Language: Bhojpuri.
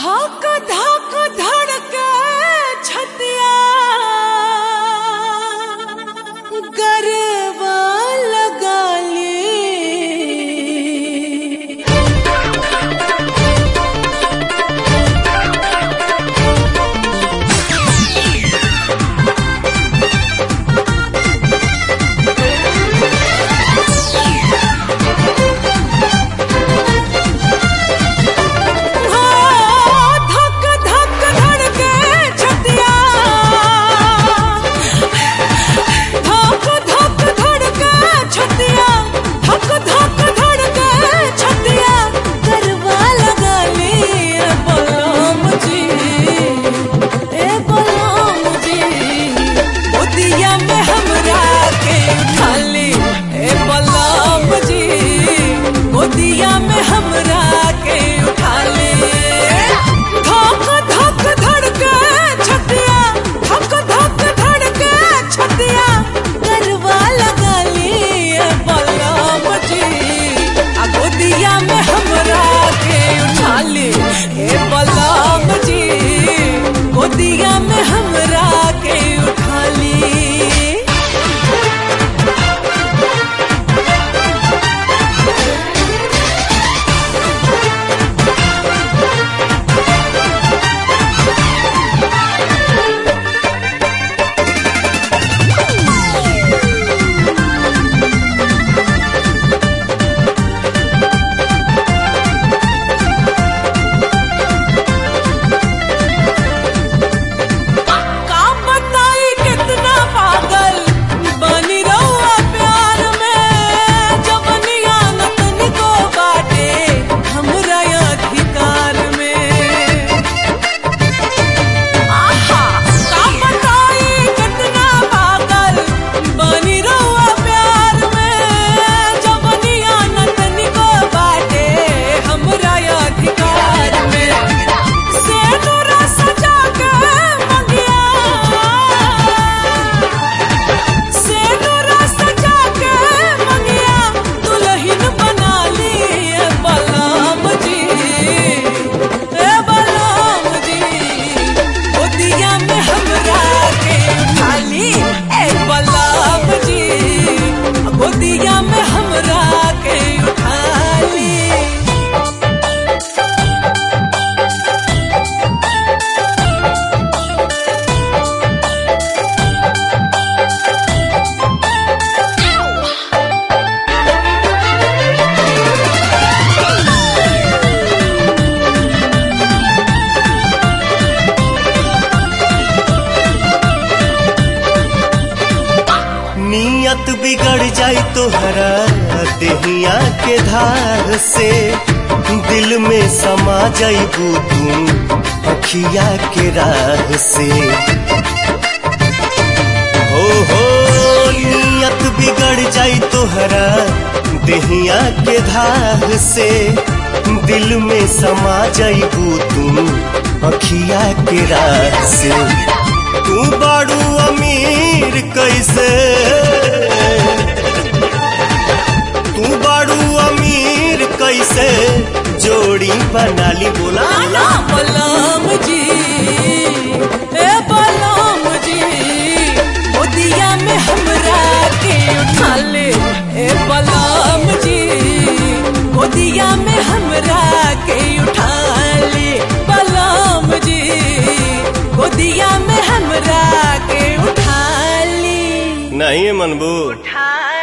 धक धक धड़के छतिया गरबा लगा ली। नियत बिगड़ जाई तोहरा देहिया के धार से, दिल में समा जाइबू तू अखिया के राह से। हो नियत बिगड़ जाई तोहरा देहिया के धार से, दिल में समा जाइबू तू अखिया के राह से। तू बाड़ू अमीर कैसे, तू बाड़ू अमीर कैसे जोड़ी बना ली। बोला बलराम जी, ए बलराम जी, गोदिया में हमरा के उठा ले। ए बलराम जी, गोदिया में हमरा के उठा ले। बलराम जी, गोदिया में हमरा के उठा ली। नहीं मनबू उठा